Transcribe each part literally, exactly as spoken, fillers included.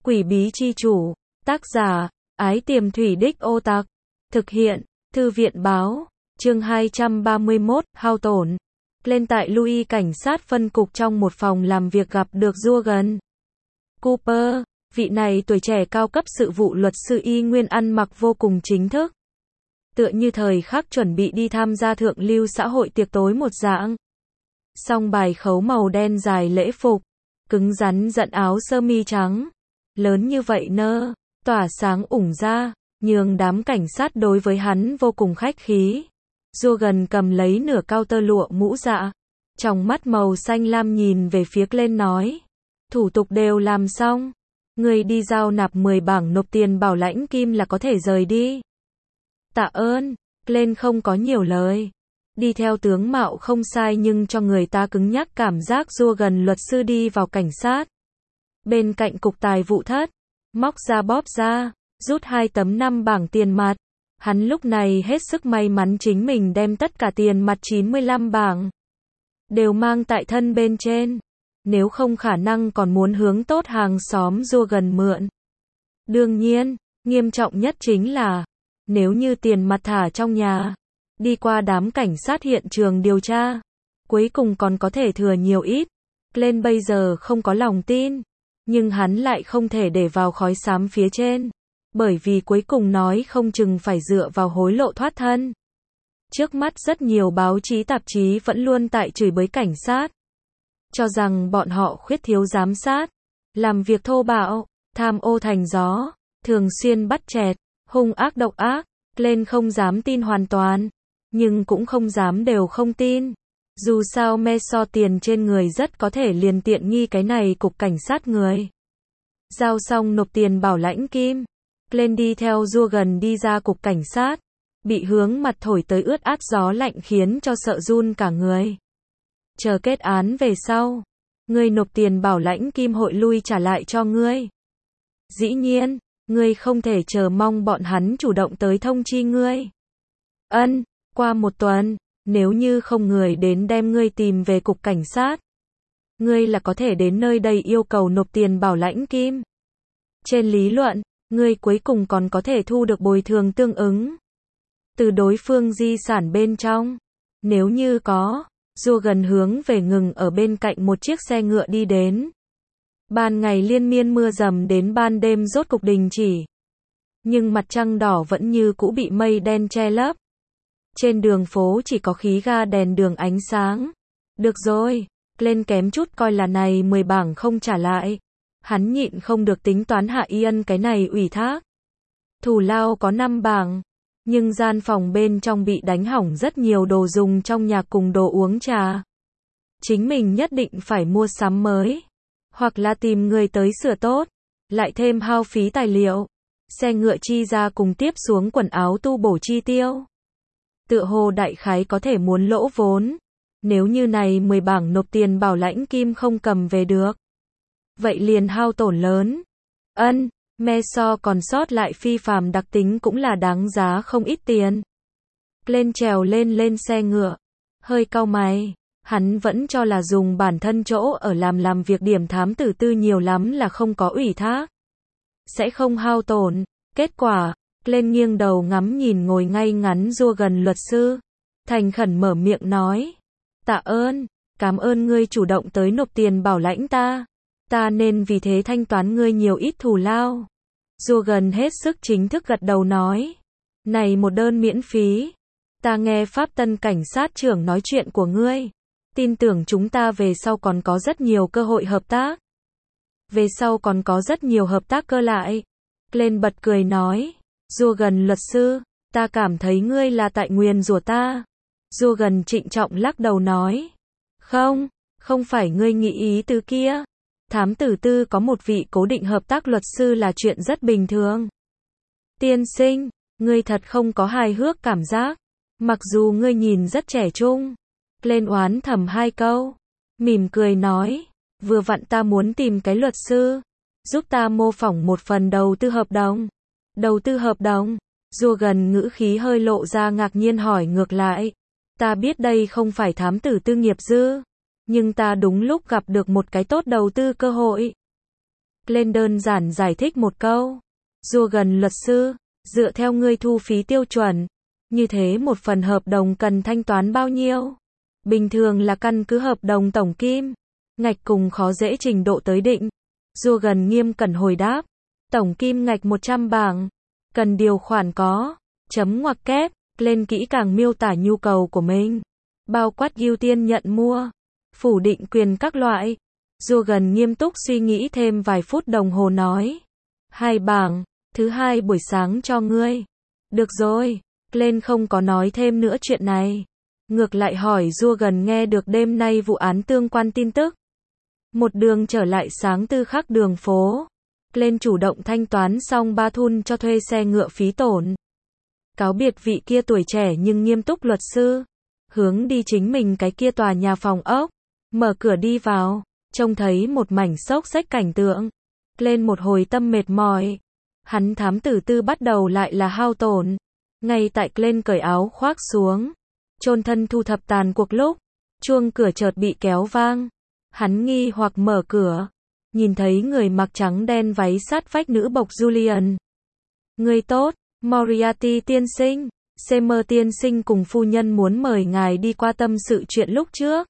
Quỷ bí chi chủ, tác giả, Ái Tiềm Thủy Đích Ô Tặc, thực hiện, Thư viện báo, chương hai trăm ba mươi mốt, hao tổn. Lên tại Louis cảnh sát phân cục trong một phòng làm việc gặp được Jurgen Cooper, vị này tuổi trẻ cao cấp sự vụ luật sư y nguyên ăn mặc vô cùng chính thức. Tựa như thời khắc chuẩn bị đi tham gia thượng lưu xã hội tiệc tối một dạng. Song bài khấu màu đen dài lễ phục, cứng rắn giận áo sơ mi trắng, lớn như vậy nơ, tỏa sáng ủng ra, nhường đám cảnh sát đối với hắn vô cùng khách khí. Jurgen cầm lấy nửa cao tơ lụa mũ dạ, trong mắt màu xanh lam nhìn về phía Glenn nói, thủ tục đều làm xong, người đi giao nạp mười bảng nộp tiền bảo lãnh kim là có thể rời đi. Tạ ơn, Glenn không có nhiều lời. Đi theo tướng mạo không sai nhưng cho người ta cứng nhắc cảm giác Jurgen luật sư đi vào cảnh sát. Bên cạnh cục tài vụ thất, móc ra bóp ra, rút hai tấm năm bảng tiền mặt. Hắn lúc này hết sức may mắn chính mình đem tất cả tiền mặt chín mươi lăm bảng đều mang tại thân bên trên. Nếu không khả năng còn muốn hướng tốt hàng xóm Jurgen mượn. Đương nhiên, nghiêm trọng nhất chính là, nếu như tiền mặt thả trong nhà, đi qua đám cảnh sát hiện trường điều tra, cuối cùng còn có thể thừa nhiều ít. Glenn bây giờ không có lòng tin, nhưng hắn lại không thể để vào khói xám phía trên, bởi vì cuối cùng nói không chừng phải dựa vào hối lộ thoát thân. Trước mắt rất nhiều báo chí tạp chí vẫn luôn tại chửi bới cảnh sát, cho rằng bọn họ khuyết thiếu giám sát, làm việc thô bạo, tham ô thành gió, thường xuyên bắt chẹt, hung ác độc ác. Glenn không dám tin hoàn toàn, nhưng cũng không dám đều không tin. Dù sao me so tiền trên người rất có thể liền tiện nghi cái này cục cảnh sát người. Giao xong nộp tiền bảo lãnh kim, Glenn đi theo Jurgen đi ra cục cảnh sát, bị hướng mặt thổi tới ướt át gió lạnh khiến cho sợ run cả người. Chờ kết án về sau, ngươi nộp tiền bảo lãnh kim hội lui trả lại cho ngươi. Dĩ nhiên, ngươi không thể chờ mong bọn hắn chủ động tới thông chi ngươi. Ân, qua một tuần, nếu như không người đến đem ngươi tìm về cục cảnh sát, ngươi là có thể đến nơi đây yêu cầu nộp tiền bảo lãnh kim. Trên lý luận, ngươi cuối cùng còn có thể thu được bồi thường tương ứng từ đối phương di sản bên trong. Nếu như có, Jurgen hướng về ngừng ở bên cạnh một chiếc xe ngựa đi đến. Ban ngày liên miên mưa dầm đến ban đêm rốt cục đình chỉ. Nhưng mặt trăng đỏ vẫn như cũ bị mây đen che lấp. Trên đường phố chỉ có khí ga đèn đường ánh sáng. Được rồi, Glenn kém chút coi là này mười bảng không trả lại. Hắn nhịn không được tính toán hạ Ian cái này ủy thác. Thù lao có năm bảng, nhưng gian phòng bên trong bị đánh hỏng rất nhiều đồ dùng trong nhà cùng đồ uống trà. Chính mình nhất định phải mua sắm mới, hoặc là tìm người tới sửa tốt, lại thêm hao phí tài liệu, xe ngựa chi ra cùng tiếp xuống quần áo tu bổ chi tiêu. Tựa hồ đại khái có thể muốn lỗ vốn, nếu như này mười bảng nộp tiền bảo lãnh kim không cầm về được. Vậy liền hao tổn lớn. Ân, me so còn sót lại phi phàm đặc tính cũng là đáng giá không ít tiền. Glenn trèo lên lên xe ngựa, hơi cau mày. Hắn vẫn cho là dùng bản thân chỗ ở làm làm việc điểm thám tử tư nhiều lắm là không có ủy thác, sẽ không hao tổn. Kết quả, Glenn nghiêng đầu ngắm nhìn ngồi ngay ngắn Jurgen luật sư, thành khẩn mở miệng nói, tạ ơn, cảm ơn ngươi chủ động tới nộp tiền bảo lãnh ta, ta nên vì thế thanh toán ngươi nhiều ít thù lao. Jurgen hết sức chính thức gật đầu nói, này một đơn miễn phí, ta nghe Pháp Tân cảnh sát trưởng nói chuyện của ngươi. Tin tưởng chúng ta về sau còn có rất nhiều cơ hội hợp tác. Về sau còn có rất nhiều hợp tác cơ lại. Glenn bật cười nói, Jurgen luật sư, ta cảm thấy ngươi là tại nguyền rủa ta. Jurgen trịnh trọng lắc đầu nói, không, không phải ngươi nghĩ ý tứ kia. Thám tử tư có một vị cố định hợp tác luật sư là chuyện rất bình thường. Tiên sinh, ngươi thật không có hài hước cảm giác. Mặc dù ngươi nhìn rất trẻ trung. Glenn oán thầm hai câu, mỉm cười nói, vừa vặn ta muốn tìm cái luật sư, giúp ta mô phỏng một phần đầu tư hợp đồng. Đầu tư hợp đồng? Jurgen ngữ khí hơi lộ ra ngạc nhiên hỏi ngược lại, ta biết đây không phải thám tử tư nghiệp dư, nhưng ta đúng lúc gặp được một cái tốt đầu tư cơ hội. Glenn đơn giản giải thích một câu. Jurgen luật sư, dựa theo ngươi thu phí tiêu chuẩn, như thế một phần hợp đồng cần thanh toán bao nhiêu? Bình thường là căn cứ hợp đồng tổng kim, ngạch cùng khó dễ trình độ tới định. Jurgen nghiêm cẩn hồi đáp. Tổng kim ngạch một trăm bảng. Cần điều khoản có. Chấm ngoặc kép. Lên kỹ càng miêu tả nhu cầu của mình. Bao quát ưu tiên nhận mua. Phủ định quyền các loại. Jurgen nghiêm túc suy nghĩ thêm vài phút đồng hồ nói. Hai bảng. Thứ hai buổi sáng cho ngươi. Được rồi. Lên không có nói thêm nữa chuyện này. Ngược lại hỏi Jurgen nghe được đêm nay vụ án tương quan tin tức. Một đường trở lại sáng tư khắc đường phố. Lên chủ động thanh toán xong ba thun cho thuê xe ngựa phí tổn. Cáo biệt vị kia tuổi trẻ nhưng nghiêm túc luật sư. Hướng đi chính mình cái kia tòa nhà phòng ốc. Mở cửa đi vào. Trông thấy một mảnh xốc xếch cảnh tượng. Lên một hồi tâm mệt mỏi. Hắn thám tử tư bắt đầu lại là hao tổn. Ngay tại Glenn cởi áo khoác xuống. Chôn thân thu thập tàn cuộc lúc. Chuông cửa chợt bị kéo vang. Hắn nghi hoặc mở cửa. Nhìn thấy người mặc trắng đen váy sát vách nữ bộc Julian. Người tốt, Moriarty tiên sinh. Seymour tiên sinh cùng phu nhân muốn mời ngài đi qua tâm sự chuyện lúc trước.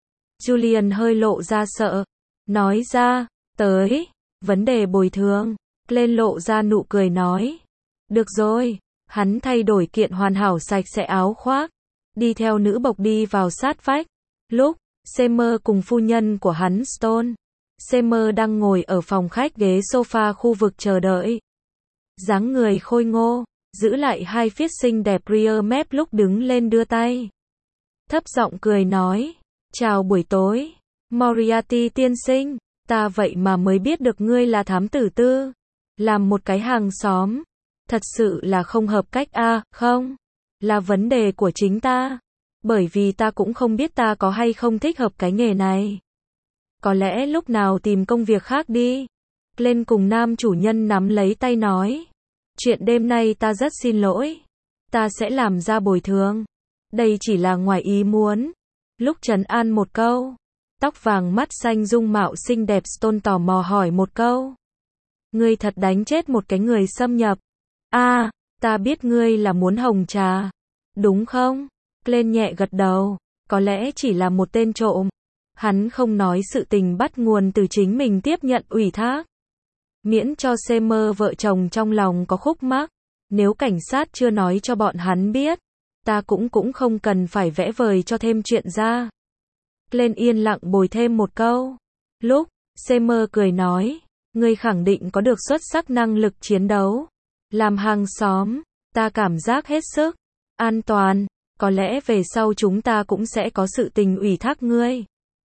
Julian hơi lộ ra sợ. Nói ra, tới. Vấn đề bồi thường. Lên lộ ra nụ cười nói. Được rồi. Hắn thay đổi kiện hoàn hảo sạch sẽ áo khoác. Đi theo nữ bộc đi vào sát vách. Lúc, Seymour cùng phu nhân của hắn Stone. Seymour đang ngồi ở phòng khách ghế sofa khu vực chờ đợi. Dáng người khôi ngô, giữ lại hai phiết xinh đẹp rear mép lúc đứng lên đưa tay. Thấp giọng cười nói. Chào buổi tối. Moriarty tiên sinh, ta vậy mà mới biết được ngươi là thám tử tư. Làm một cái hàng xóm. Thật sự là không hợp cách a, à, không? Là vấn đề của chính ta. Bởi vì ta cũng không biết ta có hay không thích hợp cái nghề này. Có lẽ lúc nào tìm công việc khác đi. Lên cùng nam chủ nhân nắm lấy tay nói. Chuyện đêm nay ta rất xin lỗi. Ta sẽ làm ra bồi thường. Đây chỉ là ngoài ý muốn. Lúc trấn an một câu. Tóc vàng mắt xanh dung mạo xinh đẹp Stone tò mò hỏi một câu. Ngươi thật đánh chết một cái người xâm nhập. A, à, ta biết ngươi là muốn hồng trà. Đúng không? Lên nhẹ gật đầu. Có lẽ chỉ là một tên trộm. Hắn không nói sự tình bắt nguồn từ chính mình tiếp nhận ủy thác. Miễn cho Seymour vợ chồng trong lòng có khúc mắc. Nếu cảnh sát chưa nói cho bọn hắn biết, ta cũng cũng không cần phải vẽ vời cho thêm chuyện ra. Lên yên lặng bồi thêm một câu. Lúc, Seymour cười nói, ngươi khẳng định có được xuất sắc năng lực chiến đấu. Làm hàng xóm, ta cảm giác hết sức an toàn. Có lẽ về sau chúng ta cũng sẽ có sự tình ủy thác ngươi.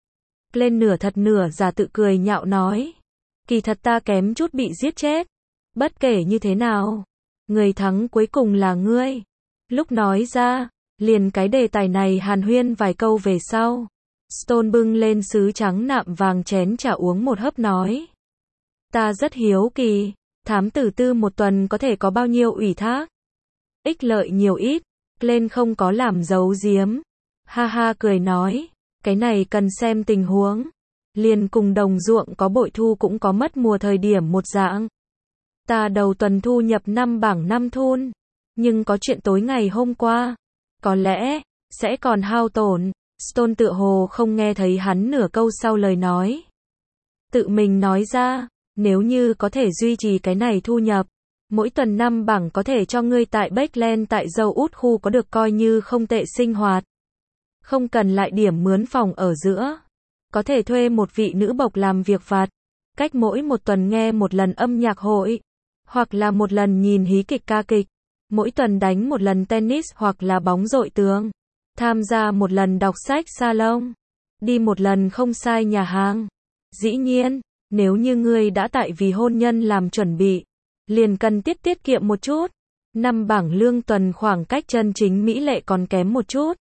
Lên nửa thật nửa giả tự cười nhạo nói. Kỳ thật ta kém chút bị giết chết. Bất kể như thế nào, người thắng cuối cùng là ngươi. Lúc nói ra, liền cái đề tài này hàn huyên vài câu về sau. Stone bưng lên sứ trắng nạm vàng chén trà uống một hớp nói. Ta rất hiếu kỳ, thám tử tư một tuần có thể có bao nhiêu ủy thác? Ích lợi nhiều ít. Lên không có làm giấu giếm. Ha ha cười nói. Cái này cần xem tình huống. Liền cùng đồng ruộng có bội thu cũng có mất mùa thời điểm một dạng. Ta đầu tuần thu nhập năm bảng năm thun. Nhưng có chuyện tối ngày hôm qua. Có lẽ, sẽ còn hao tổn. Stone tựa hồ không nghe thấy hắn nửa câu sau lời nói. Tự mình nói ra, nếu như có thể duy trì cái này thu nhập. Mỗi tuần năm bảng có thể cho ngươi tại Backland tại dâu út khu có được coi như không tệ sinh hoạt. Không cần lại điểm mướn phòng ở giữa. Có thể thuê một vị nữ bộc làm việc vặt. Cách mỗi một tuần nghe một lần âm nhạc hội. Hoặc là một lần nhìn hí kịch ca kịch. Mỗi tuần đánh một lần tennis hoặc là bóng dội tường. Tham gia một lần đọc sách salon. Đi một lần không sai nhà hàng. Dĩ nhiên, nếu như ngươi đã tại vì hôn nhân làm chuẩn bị. Liền cần tiết tiết kiệm một chút. Năm bảng lương tuần khoảng cách chân chính mỹ lệ còn kém một chút.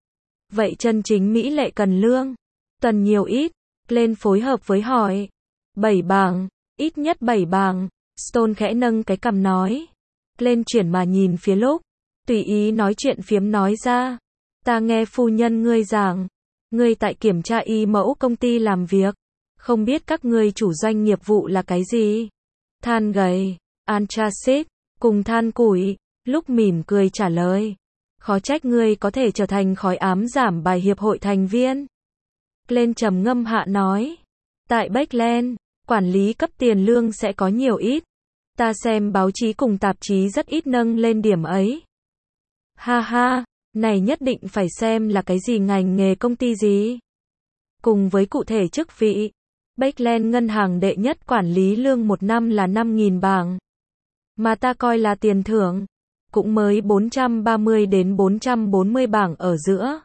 Vậy chân chính mỹ lệ cần lương tuần nhiều ít? Lên phối hợp với hỏi. Bảy bảng, ít nhất bảy bảng. Stone khẽ nâng cái cằm nói. Lên chuyển mà nhìn phía lúc. Tùy ý nói chuyện phiếm nói ra. Ta nghe phu nhân ngươi giảng. Ngươi tại kiểm tra y mẫu công ty làm việc. Không biết các ngươi chủ doanh nghiệp vụ là cái gì? Than gầy, anthracite, cùng than củi, lúc mỉm cười trả lời. Khó trách ngươi có thể trở thành khói ám giảm bài hiệp hội thành viên. Glenn trầm ngâm hạ nói. Tại Backland, quản lý cấp tiền lương sẽ có nhiều ít. Ta xem báo chí cùng tạp chí rất ít nâng lên điểm ấy. Ha ha, này nhất định phải xem là cái gì ngành nghề công ty gì. Cùng với cụ thể chức vị, Backland ngân hàng đệ nhất quản lý lương một năm là năm nghìn bảng. Mà ta coi là tiền thưởng, cũng mới bốn trăm ba mươi đến bốn trăm bốn mươi bảng ở giữa.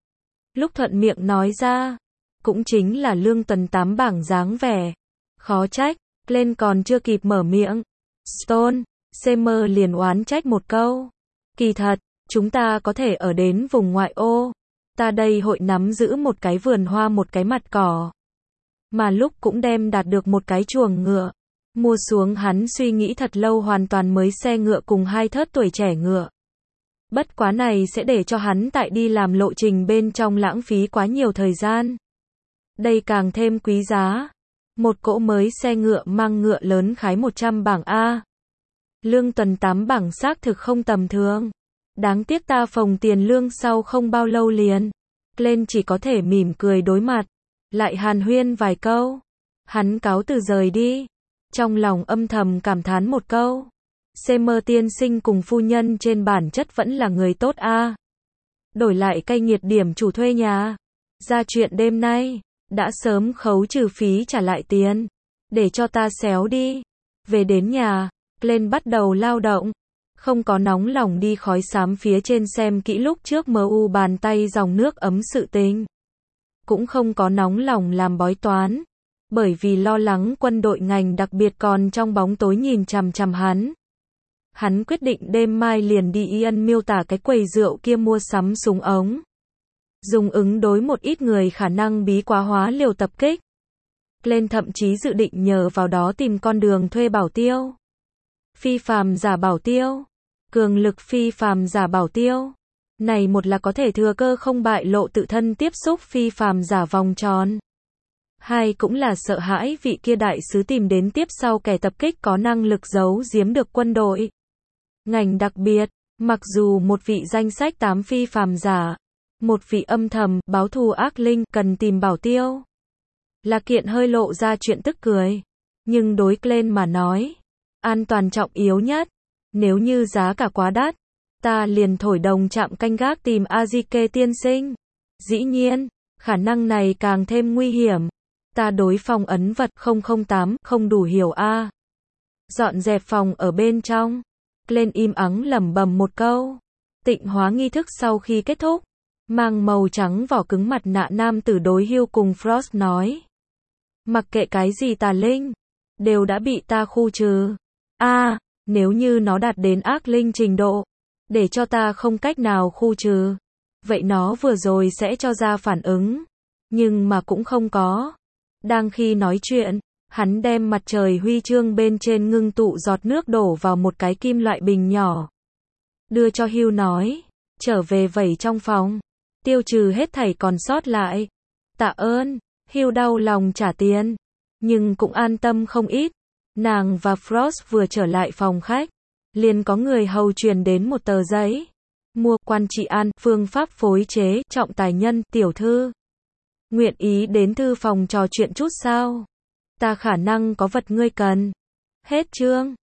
Lúc thuận miệng nói ra, cũng chính là lương tuần tám bảng dáng vẻ. Khó trách, Glenn còn chưa kịp mở miệng. Stone, Seymour liền oán trách một câu. Kỳ thật, chúng ta có thể ở đến vùng ngoại ô. Ta đây hội nắm giữ một cái vườn hoa một cái mặt cỏ. Mà lúc cũng đem đạt được một cái chuồng ngựa. Mua xuống hắn suy nghĩ thật lâu hoàn toàn mới xe ngựa cùng hai thớt tuổi trẻ ngựa. Bất quá này sẽ để cho hắn tại đi làm lộ trình bên trong lãng phí quá nhiều thời gian. Đây càng thêm quý giá. Một cỗ mới xe ngựa mang ngựa lớn khái một trăm bảng A. Lương tuần tám bảng xác thực không tầm thường. Đáng tiếc ta phồng tiền lương sau không bao lâu liền. Glenn chỉ có thể mỉm cười đối mặt. Lại hàn huyên vài câu. Hắn cáo từ rời đi. Trong lòng âm thầm cảm thán một câu. Seymour tiên sinh cùng phu nhân trên bản chất vẫn là người tốt a. Đổi lại cay nghiệt điểm chủ thuê nhà. Ra chuyện đêm nay. Đã sớm khấu trừ phí trả lại tiền. Để cho ta xéo đi. Về đến nhà. Glenn bắt đầu lao động. Không có nóng lòng đi khói xám phía trên xem kỹ lúc trước mờ u bàn tay dòng nước ấm sự tình. Cũng không có nóng lòng làm bói toán. Bởi vì lo lắng quân đội ngành đặc biệt còn trong bóng tối nhìn chằm chằm hắn. Hắn quyết định đêm mai liền đi Ian miêu tả cái quầy rượu kia mua sắm súng ống. Dùng ứng đối một ít người khả năng bí quá hóa liều tập kích. Glenn thậm chí dự định nhờ vào đó tìm con đường thuê bảo tiêu. Phi phàm giả bảo tiêu. Cường lực phi phàm giả bảo tiêu. Này một là có thể thừa cơ không bại lộ tự thân tiếp xúc phi phàm giả vòng tròn. Hai cũng là sợ hãi vị kia đại sứ tìm đến tiếp sau kẻ tập kích có năng lực giấu giếm được quân đội. Ngành đặc biệt, mặc dù một vị danh sách tám phi phàm giả, một vị âm thầm, báo thù ác linh, cần tìm bảo tiêu. Là kiện hơi lộ ra chuyện tức cười. Nhưng đối Glenn mà nói, an toàn trọng yếu nhất. Nếu như giá cả quá đắt, ta liền thổi đồng chạm canh gác tìm Azike tiên sinh. Dĩ nhiên, khả năng này càng thêm nguy hiểm. Ta đối phòng ấn vật không không tám không đủ hiểu a. Dọn dẹp phòng ở bên trong. Glenn im ắng lẩm bẩm một câu. Tịnh hóa nghi thức sau khi kết thúc. Mang màu trắng vỏ cứng mặt nạ nam tử đối Hugh cùng Frost nói. Mặc kệ cái gì tà linh, đều đã bị ta khu trừ. A, à, nếu như nó đạt đến ác linh trình độ, để cho ta không cách nào khu trừ. Vậy nó vừa rồi sẽ cho ra phản ứng. Nhưng mà cũng không có. Đang khi nói chuyện, hắn đem mặt trời huy chương bên trên ngưng tụ giọt nước đổ vào một cái kim loại bình nhỏ. Đưa cho Hugh nói, trở về vẩy trong phòng, tiêu trừ hết thảy còn sót lại. Tạ ơn, Hugh đau lòng trả tiền, nhưng cũng an tâm không ít. Nàng và Frost vừa trở lại phòng khách, liền có người hầu truyền đến một tờ giấy. Mua quan trị an, phương pháp phối chế, trọng tài nhân, tiểu thư. Nguyện ý đến thư phòng trò chuyện chút sao? Ta khả năng có vật ngươi cần. Hết chương.